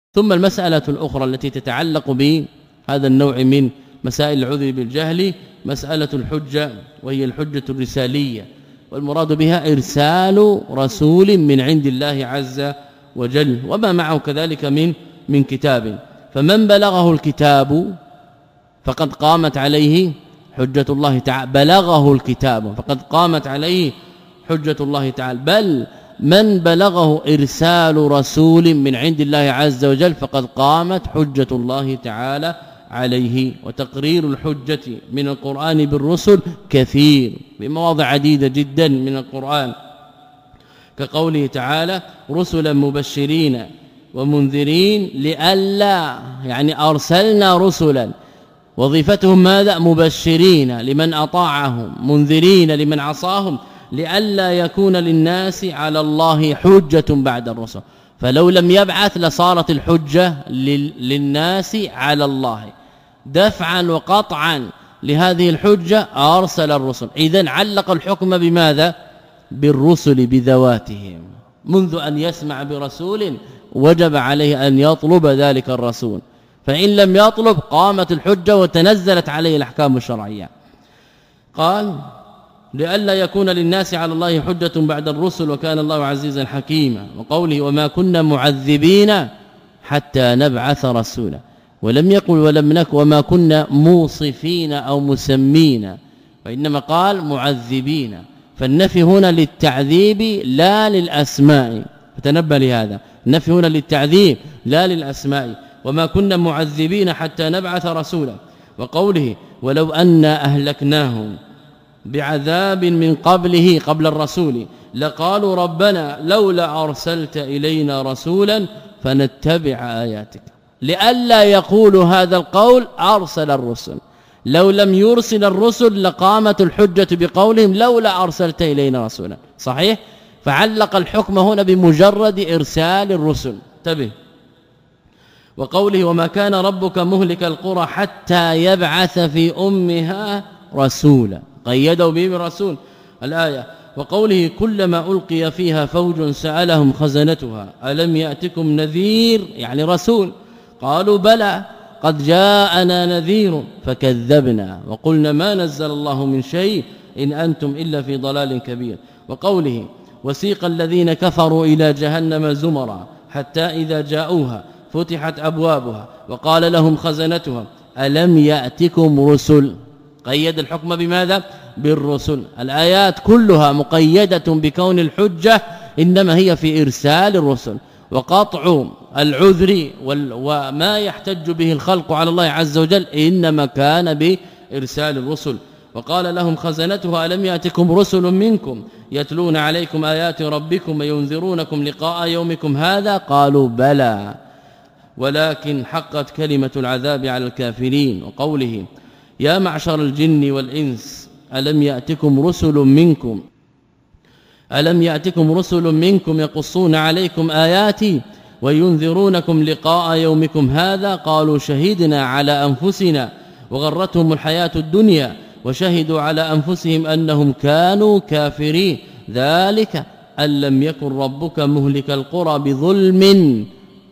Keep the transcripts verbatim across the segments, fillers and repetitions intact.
ثم المسألة الأخرى التي تتعلق بهذا النوع من مسائل العذر بالجهل مسألة الحجة، وهي الحجة الرسالية، والمراد بها إرسال رسول من عند الله عز وجل وما معه كذلك من من كتاب، فمن بلغه الكتاب فقد قامت عليه حجة الله تعالى، بلغه الكتاب فقد قامت عليه حجة الله تعالى، بل من بلغه إرسال رسول من عند الله عز وجل فقد قامت حجة الله تعالى عليه. وتقرير الحجة من القرآن بالرسل كثير بمواضع عديدة جدا من القرآن، كقوله تعالى رسلا مبشرين ومنذرين لئلا، يعني أرسلنا رسلا وظيفتهم ماذا؟ مبشرين لمن أطاعهم منذرين لمن عصاهم، لئلا يكون للناس على الله حجة بعد الرسل، فلو لم يبعث لصارت الحجة للناس على الله، دفعا وقطعا لهذه الحجة أرسل الرسل. إذن علق الحكم بماذا؟ بالرسل بذواتهم، منذ أن يسمع برسول وجب عليه أن يطلب ذلك الرسول، فإن لم يطلب قامت الحجة وتنزلت عليه الأحكام الشرعية. قال لئلا يكون للناس على الله حجة بعد الرسل وكان الله عزيزا حكيما. وقوله وما كنا معذبين حتى نبعث رسولا، ولم يقل ولم نك وما كنا موصفين أو مسمين، وإنما قال معذبين، فالنفي هنا للتعذيب لا للأسماء، فتنبه لهذا، النفي هنا للتعذيب لا للأسماء. وما كنا معذبين حتى نبعث رسولا. وقوله ولو أن أهلكناهم بعذاب من قبله قبل الرسول لقالوا ربنا لولا أرسلت إلينا رسولا فنتبع آياتك، لئلا يقولوا هذا القول أرسل الرسل، لو لم يرسل الرسل لقامت الحجة بقولهم لولا أرسلت إلينا رسولا، صحيح؟ فعلق الحكم هنا بمجرد إرسال الرسل. انتبه. وقوله وما كان ربك مهلك القرى حتى يبعث في أمها رسولا، قيدوا به برسول الآية. وقوله كلما ألقي فيها فوج سألهم خزنتها ألم يأتكم نذير، يعني رسول، قالوا بلى قد جاءنا نذير فكذبنا وقلنا ما نزل الله من شيء إن أنتم إلا في ضلال كبير. وقوله وسيق الذين كفروا إلى جهنم زمرا حتى إذا جاءوها فتحت أبوابها وقال لهم خزنتها ألم يأتكم رسل، قيد الحكم بماذا؟ بالرسل. الآيات كلها مقيدة بكون الحجة إنما هي في إرسال الرسل، وقطع العذر وما يحتج به الخلق على الله عز وجل إنما كان بإرسال الرسل. وقال لهم خزنتها ألم يأتكم رسل منكم يتلون عليكم آيات ربكم وينذرونكم لقاء يومكم هذا، قالوا بلى ولكن حقت كلمة العذاب على الكافرين. وقوله يا معشر الجن والإنس ألم يأتكم رسل منكم ألم يأتكم رسل منكم يقصون عليكم آياتي وينذرونكم لقاء يومكم هذا، قالوا شهدنا على أنفسنا وغرتهم الحياة الدنيا وشهدوا على أنفسهم أنهم كانوا كافرين، ذلك أن لم يكن ربك مهلك القرى بظلم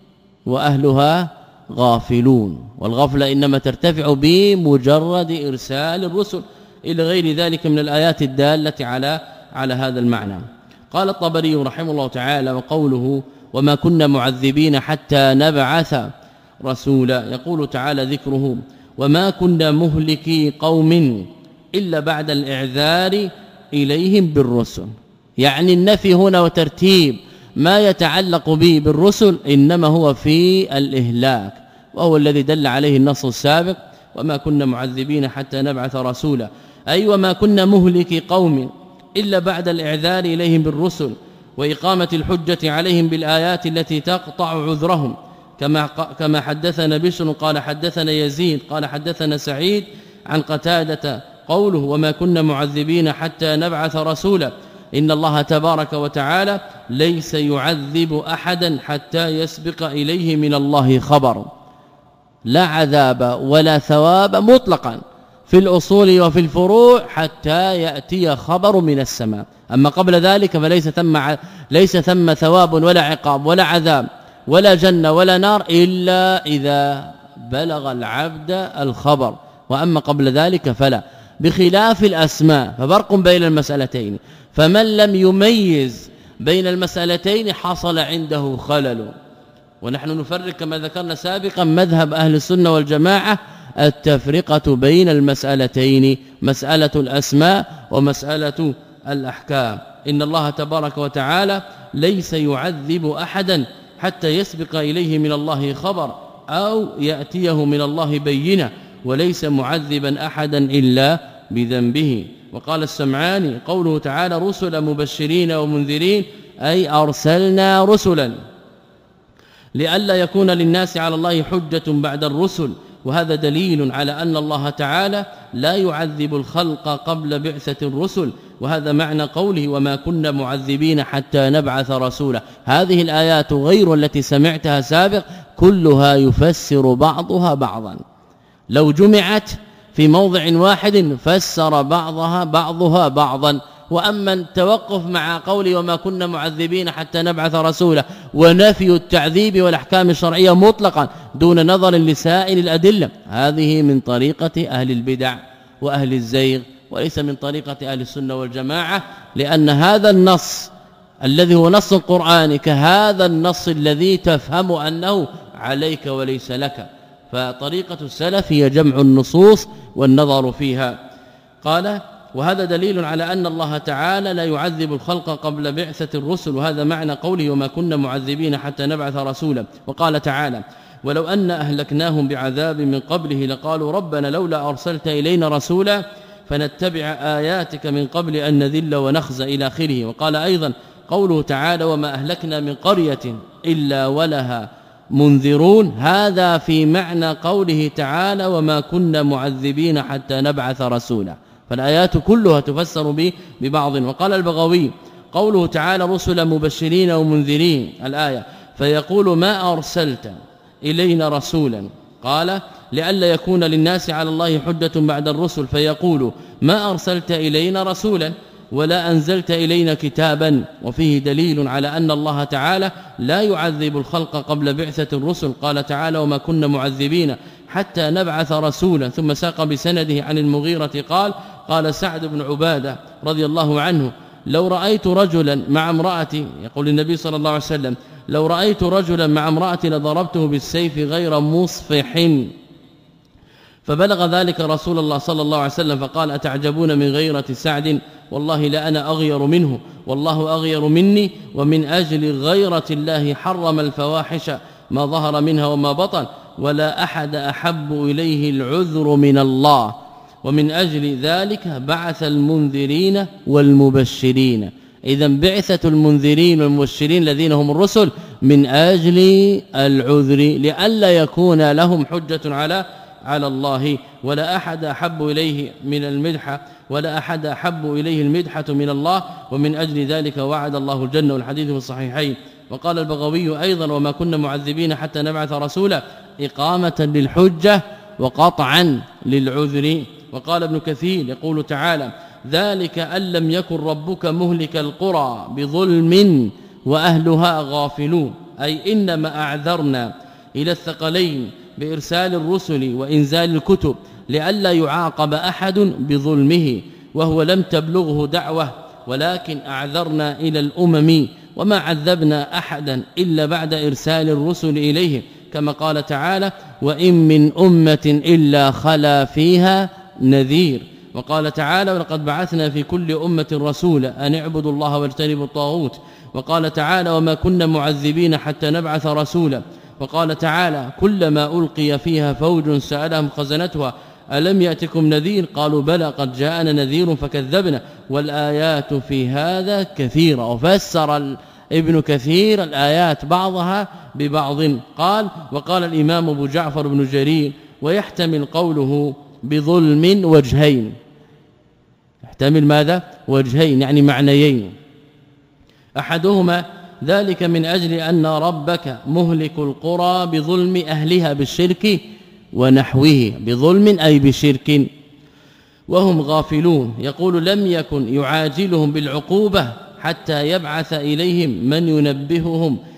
وأهلها غافلون. والغفلة إنما ترتفع بمجرد إرسال الرسل إلى غير ذلك من الآيات الدالة على على هذا المعنى. قال الطبري رحمه الله تعالى وقوله وما كنا معذبين حتى نبعث رسولا، يقول تعالى ذكره وما كنا مهلكي قوم إلا بعد الإعذار إليهم بالرسل، يعني النفي هنا وترتيب ما يتعلق به بالرسل إنما هو في الإهلاك، وهو الذي دل عليه النص السابق وما كنا معذبين حتى نبعث رسولا، أي وما كنا مهلكي قوم إلا بعد الإعذار إليهم بالرسل وإقامة الحجة عليهم بالآيات التي تقطع عذرهم، كما كما حدثنا بشر قال حدثنا يزيد قال حدثنا سعيد عن قتادة قوله وما كنا معذبين حتى نبعث رسولا، إن الله تبارك وتعالى ليس يعذب أحدا حتى يسبق إليه من الله خبر، لا عذاب ولا ثواب مطلقا في الأصول وفي الفروع حتى يأتي خبر من السماء، أما قبل ذلك فليس ثم ليس ثم ثواب ولا عقاب ولا عذاب ولا جنة ولا نار إلا إذا بلغ العبد الخبر، وأما قبل ذلك فلا، بخلاف الأسماء ففرق بين المسألتين. فمن لم يميز بين المسألتين حصل عنده خلل. ونحن نفرق كما ذكرنا سابقا مذهب أهل السنة والجماعة التفرقة بين المسألتين، مسألة الأسماء ومسألة الأحكام. إن الله تبارك وتعالى ليس يعذب أحدا حتى يسبق إليه من الله خبر أو يأتيه من الله بينة، وليس معذبا أحدا إلا بذنبه. وقال السمعاني قوله تعالى رسلا مبشرين ومنذرين أي أرسلنا رسلا لئلا يكون للناس على الله حجة بعد الرسل، وهذا دليل على أن الله تعالى لا يعذب الخلق قبل بعثة الرسل، وهذا معنى قوله وما كنا معذبين حتى نبعث رسولا. هذه الآيات غير التي سمعتها سابق كلها يفسر بعضها بعضا، لو جمعت في موضع واحد فسر بعضها بعضها بعضا. وأما التوقف مع قولي وما كنا معذبين حتى نبعث رسولا ونفي التعذيب والأحكام الشرعية مطلقا دون نظر لسائر الأدلة، هذه من طريقة أهل البدع وأهل الزيغ، وليس من طريقة أهل السنة والجماعة، لأن هذا النص الذي هو نص القرآن كهذا النص الذي تفهم أنه عليك وليس لك. فطريقة السلف هي جمع النصوص والنظر فيها. قال وهذا دليل على أن الله تعالى لا يعذب الخلق قبل بعثة الرسل، وهذا معنى قوله وما كنا معذبين حتى نبعث رسولا. وقال تعالى ولو أن أهلكناهم بعذاب من قبله لقالوا ربنا لولا أرسلت إلينا رسولا فنتبع آياتك من قبل أن نذل ونخزى إلى آخره. وقال أيضا قوله تعالى وما أهلكنا من قرية إلا ولها منذرون، هذا في معنى قوله تعالى وما كنا معذبين حتى نبعث رسولا. فالآيات كلها تفسر ببعض. وقال البغوي قوله تعالى رسلا مبشرين ومنذرين الآية فيقول ما أرسلت إلينا رسولا، قال لئلا يكون للناس على الله حجة بعد الرسل، فيقول ما أرسلت إلينا رسولا ولا أنزلت إلينا كتابا. وفيه دليل على أن الله تعالى لا يعذب الخلق قبل بعثة الرسل. قال تعالى وما كنا معذبين حتى نبعث رسولا. ثم ساق بسنده عن المغيرة قال قال سعد بن عبادة رضي الله عنه لو رأيت رجلا مع امرأتي، يقول النبي صلى الله عليه وسلم لو رأيت رجلا مع امرأتي لضربته بالسيف غير مصفح، فبلغ ذلك رسول الله صلى الله عليه وسلم فقال أتعجبون من غيرة سعد والله لا أنا أغير منه والله أغير مني، ومن أجل غيرة الله حرم الفواحش ما ظهر منها وما بطن ولا أحد أحب إليه العذر من الله، ومن أجل ذلك بعث المنذرين والمبشرين. إذا بعثة المنذرين والمبشرين الذين هم الرسل من أجل العذر لئلا يكون لهم حجة على على الله، ولا أحد أحب إليه من المدحة ولا أحد أحب إليه المدحة من الله، ومن أجل ذلك وعد الله الجنة، والحديث في الصحيحين. وقال البغوي أيضا وما كنا معذبين حتى نبعث رسولا إقامة للحجة وقطعا للعذر. وقال ابن كثير يقول تعالى ذلك أن لم يكن ربك مهلك القرى بظلم وأهلها غافلون، أي إنما أعذرنا إلى الثقلين بإرسال الرسل وإنزال الكتب لئلا يعاقب أحد بظلمه، وهو لم تبلغه دعوة، ولكن أعذرنا إلى الأمم وما عذبنا أحدا إلا بعد إرسال الرسل إليهم، كما قال تعالى وإن من أمة إلا خلا فيها نذير. وقال تعالى ولقد بعثنا في كل أمة رسولا أن اعبدوا الله واجتنبوا الطاغوت. وقال تعالى وما كنا معذبين حتى نبعث رسولا. وقال تعالى كلما ألقي فيها فوج سألهم خزنتها ألم يأتكم نذير قالوا بلى قد جاءنا نذير فكذبنا. والآيات في هذا كثيرة. وفسر ابن كثير الآيات بعضها ببعض. قال وقال الإمام أبو جعفر بن جرير ويحتمل قوله بظلم وجهين، يحتمل ماذا؟ وجهين يعني معنيين. أحدهما ذلك من أجل أن ربك مهلك القرى بظلم أهلها بالشرك ونحوه، بظلم أي بشرك وهم غافلون. يقول لم يكن يعاجلهم بالعقوبة حتى يبعث إليهم من ينبههم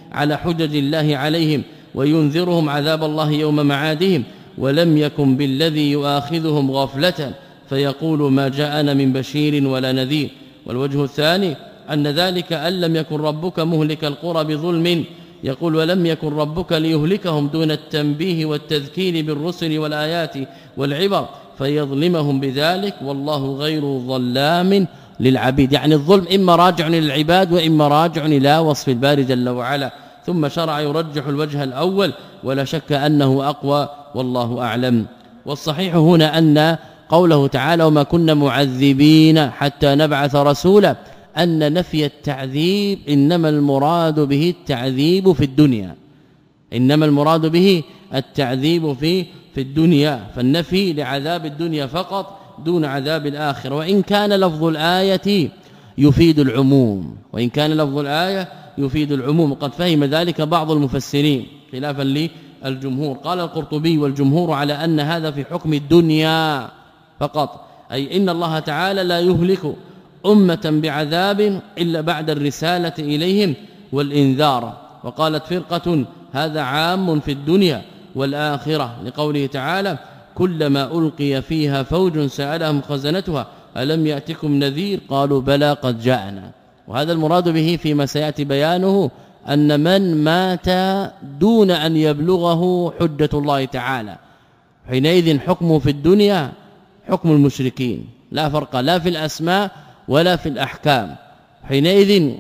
على حجج الله عليهم وينذرهم عذاب الله يوم معادهم ولم يكن بالذي يؤاخذهم غفلة فيقول ما جاءنا من بشير ولا نذير. والوجه الثاني أن ذلك أن لم يكن ربك مهلك القرى بظلم يقول ولم يكن ربك ليهلكهم دون التنبيه والتذكير بالرسل والآيات والعبر فيظلمهم بذلك والله غير ظلام للعبيد. يعني الظلم إما راجع للعباد وإما راجع إلى وصف الباري جل وعلا. ثم شرع يرجح الوجه الأول ولا شك أنه أقوى والله أعلم. والصحيح هنا أن قوله تعالى وما كنا معذبين حتى نبعث رسولا أن نفي التعذيب إنما المراد به التعذيب في الدنيا إنما المراد به التعذيب في في الدنيا فالنفي لعذاب الدنيا فقط دون عذاب الآخرة. وإن كان لفظ الآية يفيد العموم وإن كان لفظ الآية يفيد العموم قد فهم ذلك بعض المفسرين خلافا للجمهور. قال القرطبي والجمهور على أن هذا في حكم الدنيا فقط أي إن الله تعالى لا يهلك أمة بعذاب إلا بعد الرسالة إليهم والإنذار. وقالت فرقة هذا عام في الدنيا والآخرة لقوله تعالى كلما ألقي فيها فوج سألهم خزنتها ألم يأتكم نذير قالوا بلى قد جاءنا. وهذا المراد به فيما سيأتي بيانه أن من مات دون أن يبلغه حجة الله تعالى حينئذ حكمه في الدنيا حكم المشركين لا فرق لا في الأسماء ولا في الأحكام. حينئذ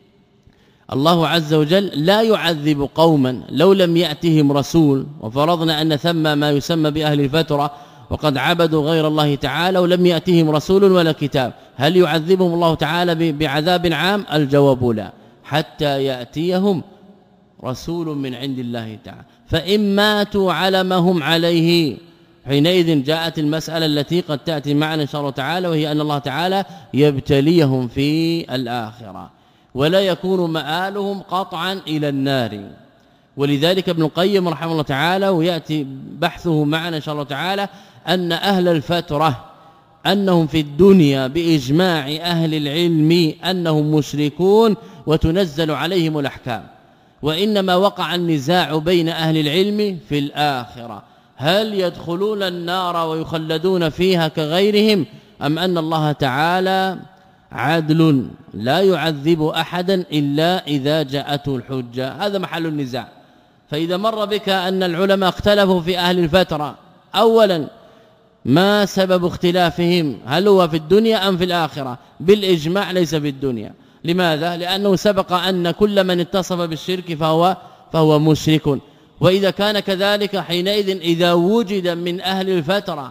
الله عز وجل لا يعذب قوما لو لم يأتهم رسول وفرضنا أن ثم ما يسمى بأهل الفترة وقد عبدوا غير الله تعالى ولم يأتهم رسول ولا كتاب هل يعذبهم الله تعالى بعذاب عام؟ الجواب لا حتى يأتيهم رسول من عند الله تعالى فإن ماتوا على ما هم عليه حينئذ جاءت المسألة التي قد تأتي معنا إن شاء الله تعالى وهي أن الله تعالى يبتليهم في الآخرة ولا يكون مآلهم قطعا إلى النار. ولذلك ابن القيم رحمه الله تعالى ويأتي بحثه معنا إن شاء الله تعالى أن أهل الفترة أنهم في الدنيا بإجماع أهل العلم أنهم مشركون وتنزل عليهم الأحكام وإنما وقع النزاع بين أهل العلم في الآخرة هل يدخلون النار ويخلدون فيها كغيرهم أم أن الله تعالى عدل لا يعذب أحدا إلا إذا جاءته الحجة. هذا محل النزاع. فإذا مر بك أن العلماء اختلفوا في أهل الفترة أولا ما سبب اختلافهم هل هو في الدنيا أم في الآخرة؟ بالإجماع ليس في الدنيا. لماذا؟ لأنه سبق أن كل من اتصف بالشرك فهو فهو مشرك وإذا كان كذلك حينئذ إذا وجد من أهل الفترة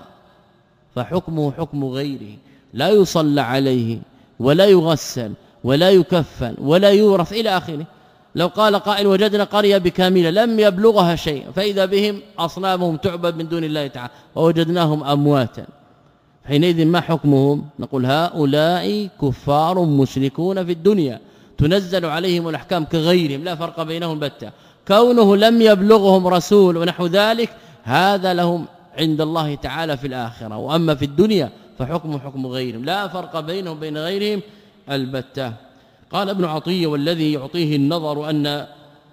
فحكمه حكم غيره لا يصلى عليه ولا يغسل ولا يكفن ولا يورث إلى آخره. لو قال قائل وجدنا قرية بكاملة لم يبلغها شيء فإذا بهم أصنامهم تعبد من دون الله تعالى ووجدناهم أمواتا حينئذ ما حكمهم؟ نقول هؤلاء كفار مشركون في الدنيا تنزل عليهم الأحكام كغيرهم لا فرق بينهم بتة. كونه لم يبلغهم رسول ونحو ذلك هذا لهم عند الله تعالى في الآخرة وأما في الدنيا فحكم حكم غيرهم لا فرق بينهم بين غيرهم البتة. قال ابن عطية والذي يعطيه النظر أن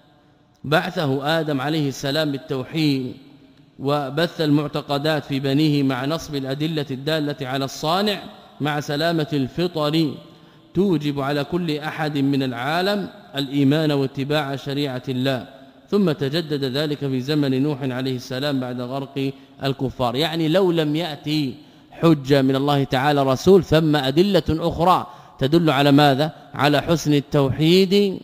بعثه آدم عليه السلام بالتوحيد وبث المعتقدات في بنيه مع نصب الأدلة الدالة على الصانع مع سلامة الفطر توجب على كل أحد من العالم الإيمان واتباع شريعة الله ثم تجدد ذلك في زمن نوح عليه السلام بعد غرق الكفار. يعني لو لم يأتي حجة من الله تعالى رسول ثم أدلة أخرى تدل على ماذا؟ على حسن التوحيد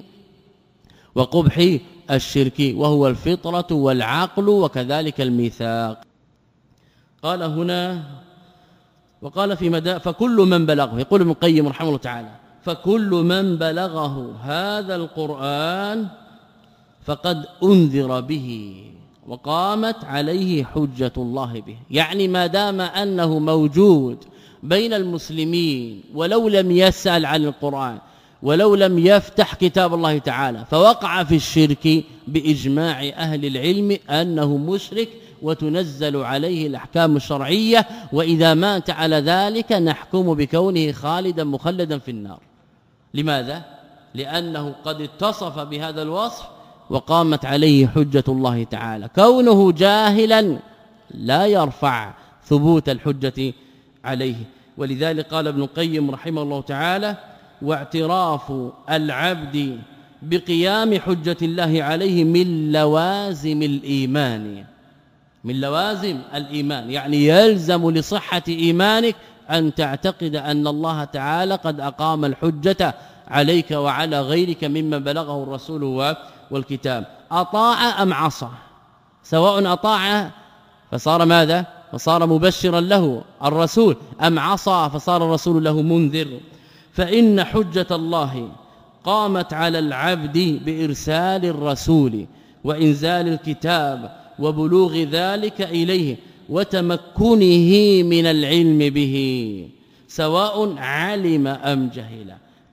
وقبح الشرك وهو الفطرة والعقل وكذلك الميثاق. قال هنا وقال في مدى فكل من بلغه يقول ابن القيم رحمه الله تعالى فكل من بلغه هذا القرآن فقد أنذر به وقامت عليه حجة الله به. يعني ما دام أنه موجود بين المسلمين ولو لم يسأل عن القرآن ولو لم يفتح كتاب الله تعالى فوقع في الشرك بإجماع أهل العلم أنه مشرك وتنزل عليه الأحكام الشرعية وإذا مات على ذلك نحكم بكونه خالدا مخلدا في النار. لماذا؟ لأنه قد اتصف بهذا الوصف وقامت عليه حجة الله تعالى. كونه جاهلا لا يرفع ثبوت الحجة عليه. ولذلك قال ابن القيم رحمه الله تعالى: واعتراف العبد بقيام حجة الله عليه من لوازم الإيمان، من لوازم الإيمان، يعني يلزم لصحة إيمانك أن تعتقد أن الله تعالى قد أقام الحجة عليك وعلى غيرك ممن بلغه الرسول والكتاب. أطاع أم عصى، سواء أطاع فصار ماذا؟ فصار مبشرا له الرسول، أم عصى فصار الرسول له منذر. فإن حجة الله قامت على العبد بإرسال الرسول وإنزال الكتاب وبلوغ ذلك إليه وتمكنه من العلم به، سواء علم أم جهل.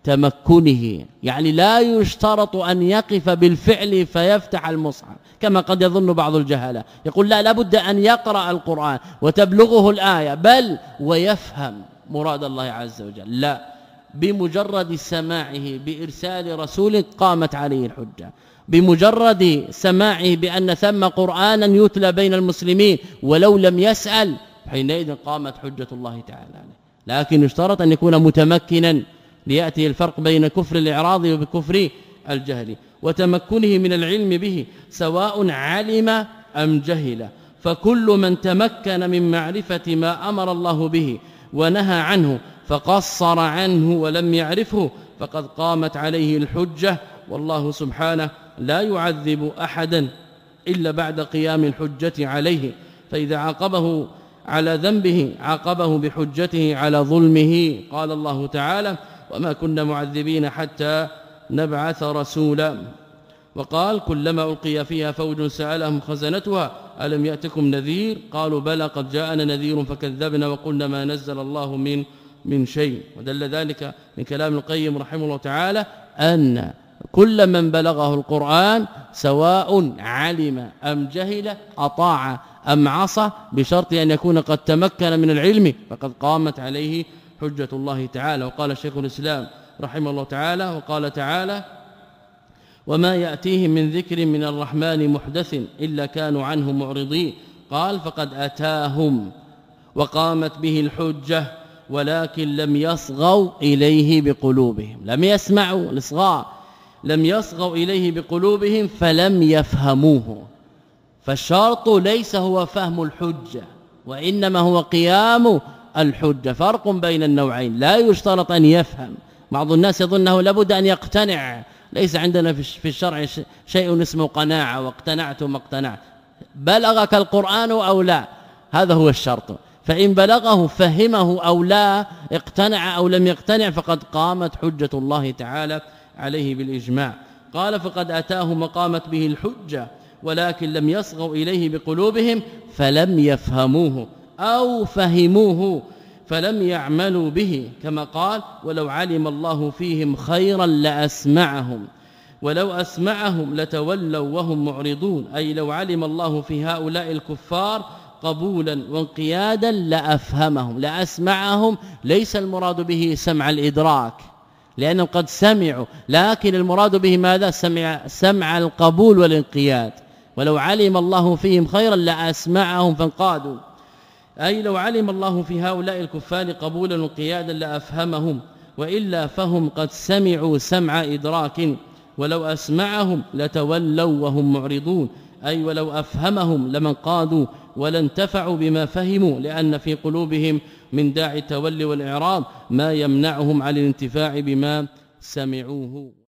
تمكنه يعني لا يشترط أن يقف بالفعل فيفتح المصحف كما قد يظن بعض الجهلة، يقول لا لابد أن يقرأ القرآن وتبلغه الآية بل ويفهم مراد الله عز وجل، لا، بمجرد سماعه بإرسال رسول قامت عليه الحجة، بمجرد سماعه بأن ثم قرآنا يتلى بين المسلمين ولو لم يسأل حينئذ قامت حجة الله تعالى عليه. لكن يشترط أن يكون متمكنا ليأتي الفرق بين كفر الإعراض وبكفر الجهل. وتمكنه من العلم به سواء علم أم جهل، فكل من تمكن من معرفة ما أمر الله به ونهى عنه فقصر عنه ولم يعرفه فقد قامت عليه الحجة. والله سبحانه لا يعذب أحدا إلا بعد قيام الحجة عليه، فإذا عاقبه على ذنبه عاقبه بحجته على ظلمه. قال الله تعالى: وما كنا معذبين حتى نبعث رسولا. وقال: كلما ألقي فيها فوج سألهم خزنتها ألم يأتكم نذير قالوا بلى قد جاءنا نذير فكذبنا وقلنا ما نزل الله من من شيء. ودل ذلك من كلام القيم رحمه الله تعالى أن كل من بلغه القرآن سواء علم أم جهل أطاع أم عصى بشرط أن يكون قد تمكن من العلم فقد قامت عليه حجة الله تعالى. وقال شيخ الإسلام رحمه الله تعالى: وقال تعالى: وما يأتيهم من ذكر من الرحمن محدث إلا كانوا عنه معرضين. قال: فقد أتاهم وقامت به الحجة ولكن لم يصغوا إليه بقلوبهم، لم يسمعوا الإصغاء، لم يصغوا إليه بقلوبهم فلم يفهموه. فالشرط ليس هو فهم الحجة وإنما هو قيام الحجة، فرق بين النوعين. لا يشترط أن يفهم، بعض الناس يظنه لابد أن يقتنع، ليس عندنا في الشرع شيء اسمه قناعة واقتنعت ما اقتنعت، بلغك القرآن أو لا، هذا هو الشرط. فإن بلغه فهمه أو لا، اقتنع أو لم يقتنع فقد قامت حجة الله تعالى عليه بالإجماع. قال: فقد أتاهم وقامت به الحجة ولكن لم يصغوا إليه بقلوبهم فلم يفهموه أو فهموه فلم يعملوا به، كما قال: ولو علم الله فيهم خيرا لأسمعهم ولو أسمعهم لتولوا وهم معرضون، أي لو علم الله في هؤلاء الكفار قبولا وانقيادا لأفهمهم لأسمعهم. ليس المراد به سمع الإدراك لأنهم قد سمعوا، لكن المراد به ماذا؟ سمع, سمع القبول والانقياد. ولو علم الله فيهم خيرا لأسمعهم فانقادوا، أي لو علم الله في هؤلاء الكفار قبولا وانقيادا لأفهمهم، وإلا فهم قد سمعوا سمع إدراك، ولو أسمعهم لتولوا وهم معرضون، أي ولو أفهمهم لمن قادوا ولا انتفعوا بما فهموا، لأن في قلوبهم من داعي التولي والإعراض ما يمنعهم عن الانتفاع بما سمعوه.